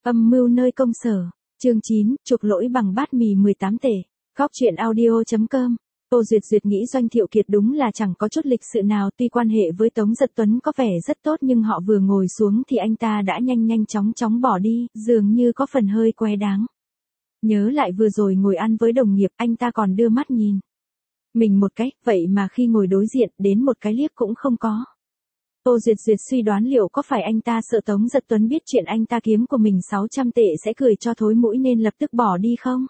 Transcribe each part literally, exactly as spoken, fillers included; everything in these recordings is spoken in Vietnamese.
Âm mưu nơi công sở. Chương chín, chuộc lỗi bằng bát mì mười tám tể. Góc truyện audio chấm com. Tô Duyệt Duyệt nghĩ Doanh Thiệu Kiệt đúng là chẳng có chút lịch sự nào, tuy quan hệ với Tống Giật Tuấn có vẻ rất tốt nhưng họ vừa ngồi xuống thì anh ta đã nhanh nhanh chóng chóng bỏ đi, dường như có phần hơi que đáng. Nhớ lại vừa rồi ngồi ăn với đồng nghiệp, anh ta còn đưa mắt nhìn mình một cái, vậy mà khi ngồi đối diện, đến một cái liếc cũng không có. Tô Duyệt Duyệt suy đoán liệu có phải anh ta sợ Tống Giật Tuấn biết chuyện anh ta kiếm của mình sáu trăm tệ sẽ cười cho thối mũi nên lập tức bỏ đi không?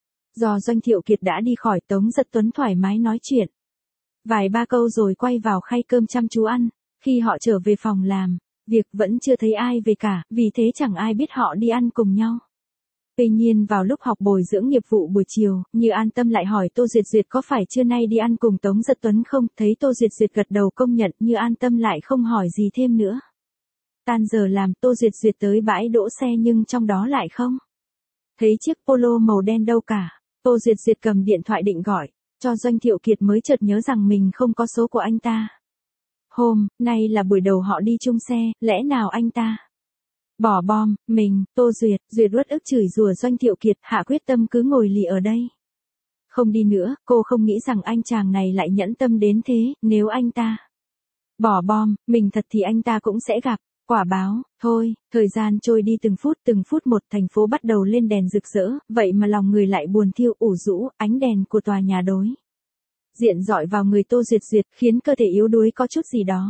Do Doanh Thiệu Kiệt đã đi khỏi, Tống Giật Tuấn thoải mái nói chuyện vài ba câu rồi quay vào khay cơm chăm chú ăn. Khi họ trở về phòng làm việc vẫn chưa thấy ai về cả, vì thế chẳng ai biết họ đi ăn cùng nhau. Tuy nhiên vào lúc học bồi dưỡng nghiệp vụ buổi chiều, Như An Tâm lại hỏi Tô Duyệt Duyệt có phải trưa nay đi ăn cùng Tống Giật Tuấn không, thấy Tô Duyệt Duyệt gật đầu công nhận, Như An Tâm lại không hỏi gì thêm nữa. Tan giờ làm, Tô Duyệt Duyệt tới bãi đỗ xe nhưng trong đó lại không thấy chiếc polo màu đen đâu cả. Tô Duyệt Duyệt cầm điện thoại định gọi cho Doanh Thiệu Kiệt mới chợt nhớ rằng mình không có số của anh ta. Hôm nay là buổi đầu họ đi chung xe, lẽ nào anh ta bỏ bom mình? Tô Duyệt Duyệt uất ức chửi rủa Doanh Thiệu Kiệt, hạ quyết tâm cứ ngồi lì ở đây, không đi nữa. Cô không nghĩ rằng anh chàng này lại nhẫn tâm đến thế, nếu anh ta bỏ bom mình thật thì anh ta cũng sẽ gặp quả báo. Thôi, thời gian trôi đi từng phút từng phút một, thành phố bắt đầu lên đèn rực rỡ, vậy mà lòng người lại buồn thiêu ủ rũ, ánh đèn của tòa nhà đối diện dọi vào người Tô Duyệt Duyệt, khiến cơ thể yếu đuối có chút gì đó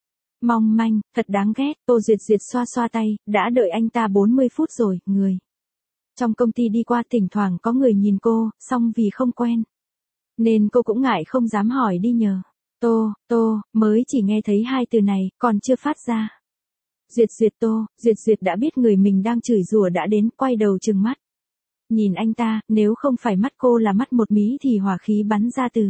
mong manh, thật đáng ghét. Tô Duyệt Duyệt xoa xoa tay, đã đợi anh ta bốn mươi phút rồi, người trong công ty đi qua thỉnh thoảng có người nhìn cô, song vì không quen nên cô cũng ngại không dám hỏi đi nhờ. Tô, Tô, mới chỉ nghe thấy hai từ này, còn chưa phát ra. Duyệt Duyệt Tô, Duyệt Duyệt đã biết người mình đang chửi rủa đã đến, quay đầu trừng mắt nhìn anh ta, nếu không phải mắt cô là mắt một mí thì hỏa khí bắn ra từ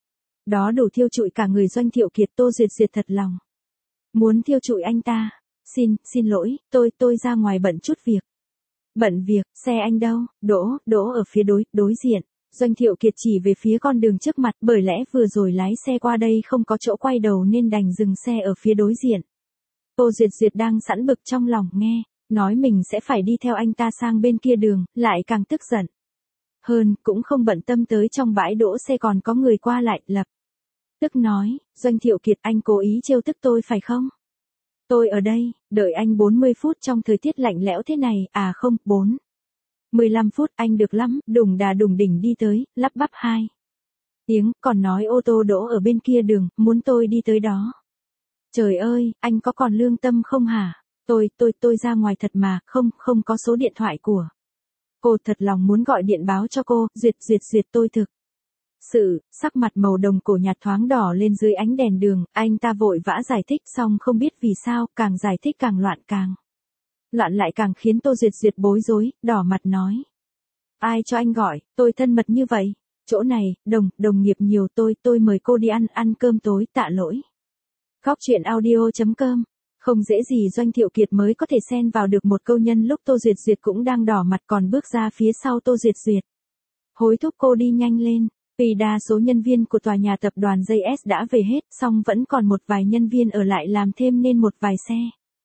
đó đủ thiêu trụi cả người Doanh Thiệu Kiệt. Tô Duyệt Duyệt thật lòng muốn thiêu trụi anh ta. Xin, xin lỗi, tôi, tôi ra ngoài bận chút việc. Bận việc, xe anh đâu? Đỗ, đỗ ở phía đối, đối diện. Doanh Thiệu Kiệt chỉ về phía con đường trước mặt, bởi lẽ vừa rồi lái xe qua đây không có chỗ quay đầu nên đành dừng xe ở phía đối diện. Tô Duyệt Duyệt đang sẵn bực trong lòng, nghe nói mình sẽ phải đi theo anh ta sang bên kia đường, lại càng tức giận hơn, cũng không bận tâm tới trong bãi đỗ xe còn có người qua lại, lập tức nói, Doanh Thiệu Kiệt, anh cố ý trêu tức tôi phải không? Tôi ở đây, đợi anh bốn mươi phút trong thời tiết lạnh lẽo thế này, à không, bốn mười lăm phút, anh được lắm. Đùng đà đùng đỉnh đi tới, lắp bắp hai tiếng, còn nói ô tô đỗ ở bên kia đường, muốn tôi đi tới đó. Trời ơi, anh có còn lương tâm không hả? Tôi, tôi, tôi ra ngoài thật mà, không, không có số điện thoại của cô, thật lòng muốn gọi điện báo cho cô. Duyệt, Duyệt, Duyệt, tôi thực sự, sắc mặt màu đồng cổ nhạt thoáng đỏ lên dưới ánh đèn đường, anh ta vội vã giải thích, xong không biết vì sao, càng giải thích càng loạn, càng loạn lại càng khiến Tô Duyệt Duyệt bối rối, đỏ mặt nói. Ai cho anh gọi, tôi thân mật như vậy? Chỗ này, đồng, đồng nghiệp nhiều, tôi, tôi mời cô đi ăn, ăn cơm tối, tạ lỗi. Góc truyện audio chấm com. Không dễ gì Doanh Thiệu Kiệt mới có thể xen vào được một câu nhân lúc Tô Duyệt Duyệt cũng đang đỏ mặt, còn bước ra phía sau Tô Duyệt Duyệt, hối thúc cô đi nhanh lên. Vì đa số nhân viên của tòa nhà tập đoàn gi ét đã về hết, song vẫn còn một vài nhân viên ở lại làm thêm nên một vài xe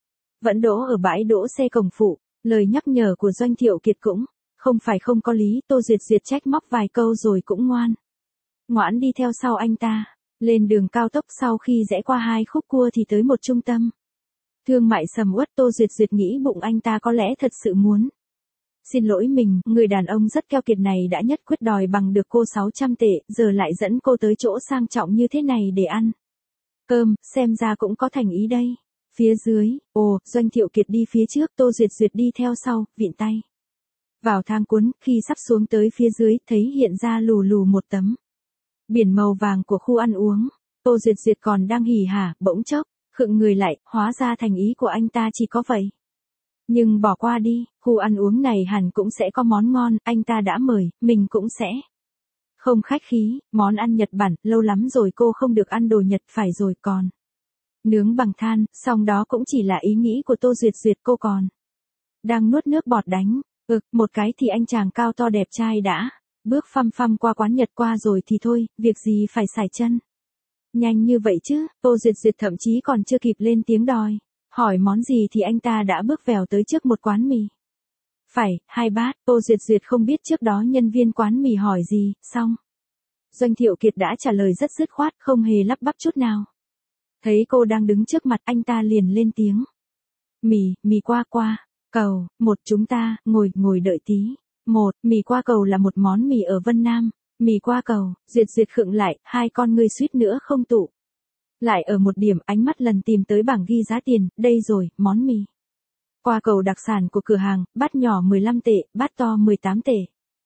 vẫn đỗ ở bãi đỗ xe cổng phụ. Lời nhắc nhở của Doanh Thiệu Kiệt cũng không phải không có lý, Tô Duyệt Duyệt trách móc vài câu rồi cũng ngoan ngoãn đi theo sau anh ta. Lên đường cao tốc, sau khi rẽ qua hai khúc cua thì tới một trung tâm thương mại sầm uất. Tô Duyệt Duyệt nghĩ bụng anh ta có lẽ thật sự muốn xin lỗi mình, người đàn ông rất keo kiệt này đã nhất quyết đòi bằng được cô sáu trăm tệ, giờ lại dẫn cô tới chỗ sang trọng như thế này để ăn cơm, xem ra cũng có thành ý đây. Phía dưới, ồ, Doanh Thiệu Kiệt đi phía trước, Tô Duyệt Duyệt đi theo sau, vịn tay vào thang cuốn, khi sắp xuống tới phía dưới, thấy hiện ra lù lù một tấm biển màu vàng của khu ăn uống. Tô Duyệt Duyệt còn đang hỉ hả, bỗng chốc khựng người lại, hóa ra thành ý của anh ta chỉ có vậy. Nhưng bỏ qua đi, khu ăn uống này hẳn cũng sẽ có món ngon, anh ta đã mời, mình cũng sẽ không khách khí. Món ăn Nhật Bản, lâu lắm rồi cô không được ăn đồ Nhật, phải rồi, còn nướng bằng than, song đó cũng chỉ là ý nghĩ của Tô Duyệt Duyệt, cô còn đang nuốt nước bọt đánh ực một cái thì anh chàng cao to đẹp trai đã bước phăm phăm qua quán Nhật qua rồi thì thôi, việc gì phải sải chân nhanh như vậy chứ. Tô Duyệt Duyệt thậm chí còn chưa kịp lên tiếng đòi hỏi món gì thì anh ta đã bước vèo tới trước một quán mì Phải, hai bát, Tô Duyệt Duyệt không biết trước đó nhân viên quán mì hỏi gì, xong. Doanh Thiệu Kiệt đã trả lời rất dứt khoát, không hề lắp bắp chút nào. Thấy cô đang đứng trước mặt anh ta liền lên tiếng. Mì, mì qua qua, cầu, một chúng ta, ngồi, ngồi đợi tí. Một, mì qua cầu là một món mì ở Vân Nam. Mì qua cầu, Duyệt Duyệt khựng lại, hai con ngươi suýt nữa không tụ. Lại ở một điểm ánh mắt lần tìm tới bảng ghi giá tiền, đây rồi, món mì qua cầu đặc sản của cửa hàng, bát nhỏ mười lăm tệ, bát to mười tám tệ.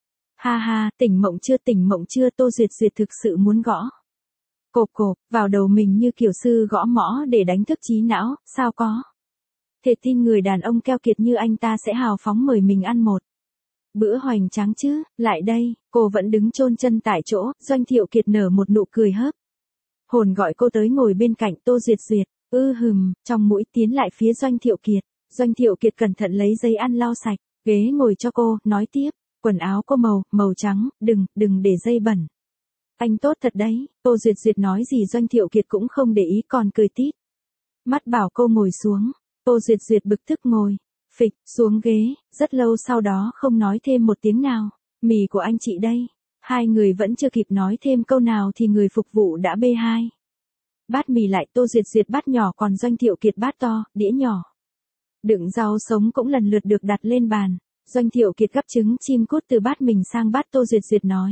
Ha ha, tỉnh mộng chưa tỉnh mộng chưa Tô Duyệt Duyệt thực sự muốn gõ. Cộp cộp, vào đầu mình như kiểu sư gõ mõ để đánh thức trí não, sao có. Thể tin người đàn ông keo kiệt như anh ta sẽ hào phóng mời mình ăn một bữa hoành tráng chứ, lại đây, cô vẫn đứng chôn chân tại chỗ, Doanh Thiệu Kiệt nở một nụ cười hớp. Hồn gọi cô tới ngồi bên cạnh Tô Duyệt Duyệt, ư hừm, trong mũi tiến lại phía Doanh Thiệu Kiệt. Doanh Thiệu Kiệt cẩn thận lấy giấy ăn lau sạch, ghế ngồi cho cô, nói tiếp, quần áo cô màu, màu trắng, đừng, đừng để dây bẩn. Anh tốt thật đấy, Tô Duyệt Duyệt nói gì Doanh Thiệu Kiệt cũng không để ý còn cười tít. Mắt bảo cô ngồi xuống, Tô Duyệt Duyệt bực tức ngồi, phịch, xuống ghế, rất lâu sau đó không nói thêm một tiếng nào, mì của anh chị đây. Hai người vẫn chưa kịp nói thêm câu nào thì người phục vụ đã bê hai bát mì lại, Tô Duyệt Duyệt bát nhỏ còn Doanh Thiệu Kiệt bát to, đĩa nhỏ. Đựng rau sống cũng lần lượt được đặt lên bàn. Doanh Thiệu Kiệt gắp trứng chim cút từ bát mình sang bát Tô Duyệt Duyệt nói.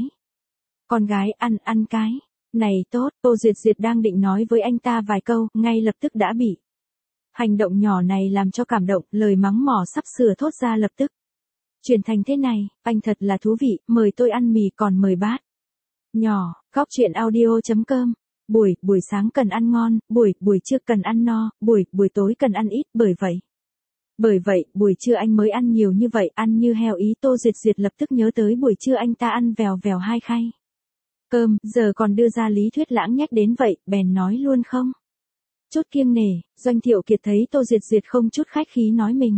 Con gái ăn ăn cái. Này tốt, Tô Duyệt Duyệt đang định nói với anh ta vài câu, ngay lập tức đã bị. Hành động nhỏ này làm cho cảm động, lời mắng mỏ sắp sửa thốt ra lập tức. Chuyển thành thế này, anh thật là thú vị, mời tôi ăn mì còn mời bát. Nhỏ, góc chuyện audio chấm com. Buổi, buổi sáng cần ăn ngon, buổi, buổi trưa cần ăn no, buổi, buổi tối cần ăn ít, bởi vậy. Bởi vậy, buổi trưa anh mới ăn nhiều như vậy, ăn như heo ý Tô Duyệt Duyệt lập tức nhớ tới buổi trưa anh ta ăn vèo vèo hai khay. Cơm, giờ còn đưa ra lý thuyết lãng nhách đến vậy, bèn nói luôn không. Chút kiêng nể, Doanh Thiệu Kiệt thấy Tô Duyệt Duyệt không chút khách khí nói mình.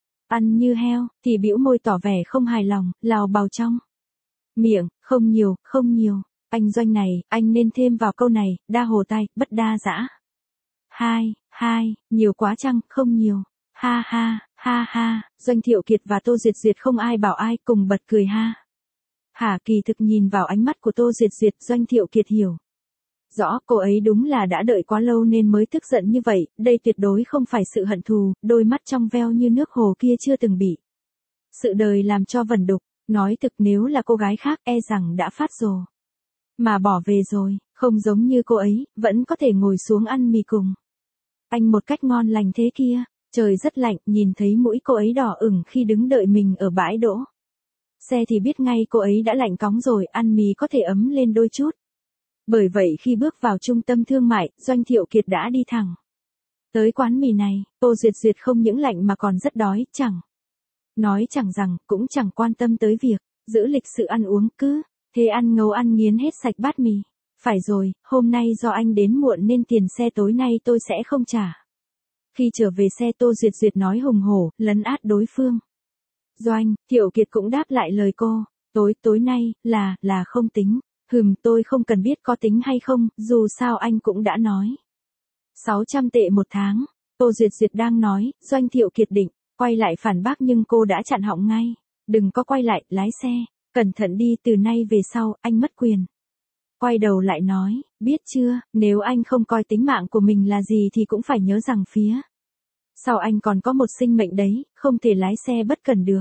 Ăn như heo, thì bĩu môi tỏ vẻ không hài lòng, lào bào trong. Miệng, không nhiều, không nhiều, anh Doanh này, anh nên thêm vào câu này, đa hồ tay, bất đa dã. Hai, hai, nhiều quá chăng, không nhiều. Ha ha, ha ha, Doanh Thiệu Kiệt và Tô Duyệt Duyệt không ai bảo ai cùng bật cười ha. Hả kỳ thực nhìn vào ánh mắt của Tô Duyệt Duyệt, Doanh Thiệu Kiệt hiểu. Rõ, cô ấy đúng là đã đợi quá lâu nên mới tức giận như vậy, đây tuyệt đối không phải sự hận thù, đôi mắt trong veo như nước hồ kia chưa từng bị sự đời làm cho vẩn đục, nói thực nếu là cô gái khác e rằng đã phát rồ. Mà bỏ về rồi, không giống như cô ấy, vẫn có thể ngồi xuống ăn mì cùng anh một cách ngon lành thế kia. Trời rất lạnh, nhìn thấy mũi cô ấy đỏ ửng khi đứng đợi mình ở bãi đỗ xe thì biết ngay cô ấy đã lạnh cóng rồi, ăn mì có thể ấm lên đôi chút. Bởi vậy khi bước vào trung tâm thương mại, Doanh Thiệu Kiệt đã đi thẳng tới quán mì này. Tô Duyệt Duyệt không những lạnh mà còn rất đói, chẳng nói chẳng rằng, cũng chẳng quan tâm tới việc giữ lịch sự ăn uống, cứ thế ăn ngấu ăn nghiến hết sạch bát mì. Phải rồi, hôm nay do anh đến muộn nên tiền xe tối nay tôi sẽ không trả. Khi trở về xe Tô Duyệt Duyệt nói hùng hổ, lấn át đối phương. Doanh, Thiệu Kiệt cũng đáp lại lời cô, tối, tối nay, là, là không tính. Hừm, tôi không cần biết có tính hay không, dù sao anh cũng đã nói. sáu trăm tệ một tháng, Tô Duyệt Duyệt đang nói, Doanh Thiệu Kiệt định, quay lại phản bác nhưng cô đã chặn họng ngay. Đừng có quay lại, lái xe, cẩn thận đi, từ nay về sau, anh mất quyền. Quay đầu lại nói, biết chưa, nếu anh không coi tính mạng của mình là gì thì cũng phải nhớ rằng phía sau anh còn có một sinh mệnh đấy, không thể lái xe bất cẩn được.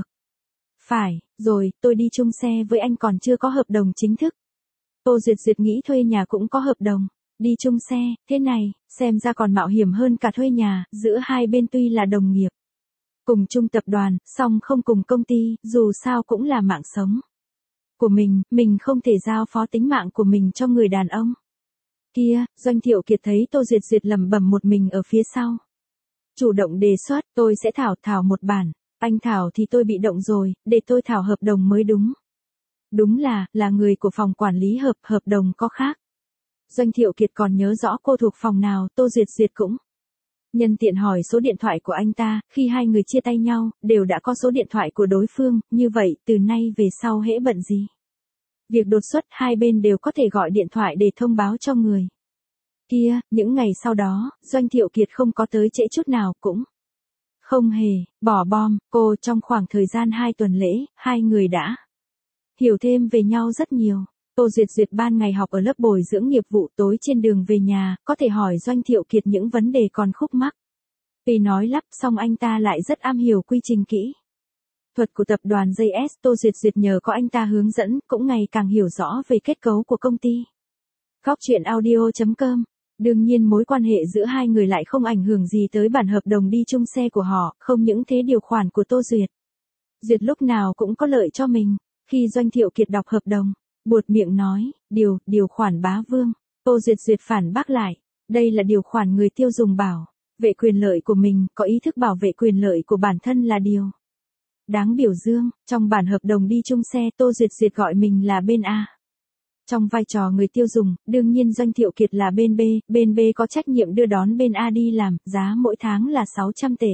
Phải, rồi, tôi đi chung xe với anh còn chưa có hợp đồng chính thức. Tô Duyệt Duyệt nghĩ thuê nhà cũng có hợp đồng. Đi chung xe, thế này, xem ra còn mạo hiểm hơn cả thuê nhà, giữa hai bên tuy là đồng nghiệp. Cùng chung tập đoàn, song không cùng công ty, dù sao cũng là mạng sống của mình, mình không thể giao phó tính mạng của mình cho người đàn ông kia. Doanh Thiệu Kiệt thấy Tô Duyệt Duyệt lẩm bẩm một mình ở phía sau. Chủ động đề xuất, tôi sẽ thảo thảo một bản, anh thảo thì tôi bị động rồi, để tôi thảo hợp đồng mới đúng. Đúng là, là người của phòng quản lý hợp, hợp đồng có khác. Doanh Thiệu Kiệt còn nhớ rõ cô thuộc phòng nào, Tô Duyệt Duyệt cũng nhân tiện hỏi số điện thoại của anh ta, khi hai người chia tay nhau, đều đã có số điện thoại của đối phương, như vậy, từ nay về sau hễ bận gì. Việc đột xuất, hai bên đều có thể gọi điện thoại để thông báo cho người kia. Những ngày sau đó, Doanh Thiệu Kiệt không có tới trễ chút nào, cũng Không hề, bỏ bom, cô trong khoảng thời gian hai tuần lễ, hai người đã hiểu thêm về nhau rất nhiều. Tô Duyệt Duyệt ban ngày học ở lớp bồi dưỡng nghiệp vụ, tối trên đường về nhà, có thể hỏi Doanh Thiệu Kiệt những vấn đề còn khúc mắc. Vì nói lắp xong anh ta lại rất am hiểu quy trình kỹ thuật của tập đoàn gi ét, Tô Duyệt Duyệt nhờ có anh ta hướng dẫn, cũng ngày càng hiểu rõ về kết cấu của công ty. Góc chuyện audio chấm com. Đương nhiên mối quan hệ giữa hai người lại không ảnh hưởng gì tới bản hợp đồng đi chung xe của họ, không những thế điều khoản của Tô Duyệt Duyệt lúc nào cũng có lợi cho mình. Khi Doanh Thiệu Kiệt đọc hợp đồng, buột miệng nói, điều, điều khoản bá vương. Tô Duyệt Duyệt phản bác lại, đây là điều khoản người tiêu dùng bảo vệ quyền lợi của mình, có ý thức bảo vệ quyền lợi của bản thân là điều đáng biểu dương. Trong bản hợp đồng đi chung xe, Tô Duyệt Duyệt gọi mình là bên A. Trong vai trò người tiêu dùng, đương nhiên Doanh Thiệu Kiệt là bên B, bên B có trách nhiệm đưa đón bên A đi làm, giá mỗi tháng là sáu trăm tệ.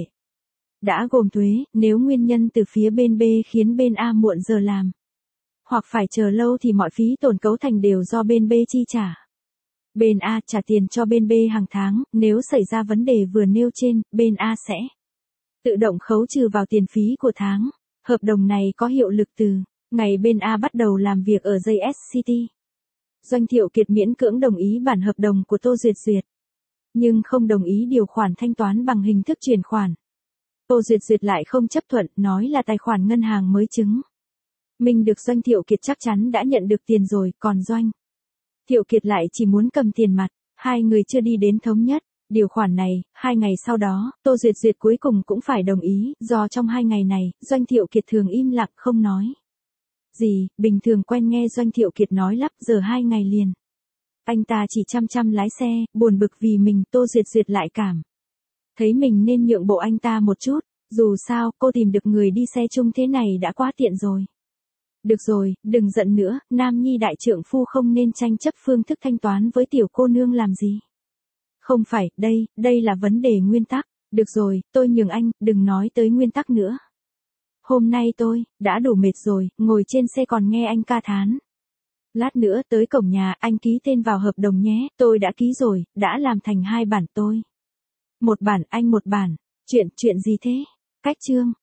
Đã gồm thuế, nếu nguyên nhân từ phía bên B khiến bên A muộn giờ làm, hoặc phải chờ lâu thì mọi phí tổn cấu thành đều do bên B chi trả. Bên A trả tiền cho bên B hàng tháng, nếu xảy ra vấn đề vừa nêu trên, bên A sẽ tự động khấu trừ vào tiền phí của tháng. Hợp đồng này có hiệu lực từ ngày bên A bắt đầu làm việc ở gi ét City. Doanh Thiệu Kiệt miễn cưỡng đồng ý bản hợp đồng của Tô Duyệt Duyệt, nhưng không đồng ý điều khoản thanh toán bằng hình thức chuyển khoản. Tô Duyệt Duyệt lại không chấp thuận, nói là tài khoản ngân hàng mới chứng minh được Doanh Thiệu Kiệt chắc chắn đã nhận được tiền rồi, còn Doanh Thiệu Kiệt lại chỉ muốn cầm tiền mặt. Hai người chưa đi đến thống nhất điều khoản này. Hai ngày sau đó, Tô Duyệt Duyệt cuối cùng cũng phải đồng ý, do trong hai ngày này, Doanh Thiệu Kiệt thường im lặng không nói gì, bình thường quen nghe Doanh Thiệu Kiệt nói lắp, giờ hai ngày liền anh ta chỉ chăm chăm lái xe, buồn bực vì mình. Tô Duyệt Duyệt lại cảm thấy mình nên nhượng bộ anh ta một chút, dù sao, cô tìm được người đi xe chung thế này đã quá tiện rồi. Được rồi, đừng giận nữa, nam nhi đại trượng phu không nên tranh chấp phương thức thanh toán với tiểu cô nương làm gì. Không phải, đây, đây là vấn đề nguyên tắc. Được rồi, tôi nhường anh, đừng nói tới nguyên tắc nữa. Hôm nay tôi đã đủ mệt rồi, ngồi trên xe còn nghe anh ca thán. Lát nữa tới cổng nhà, anh ký tên vào hợp đồng nhé. Tôi đã ký rồi, đã làm thành hai bản tôi. Một bản, anh một bản. Chuyện, chuyện gì thế? Cách chương.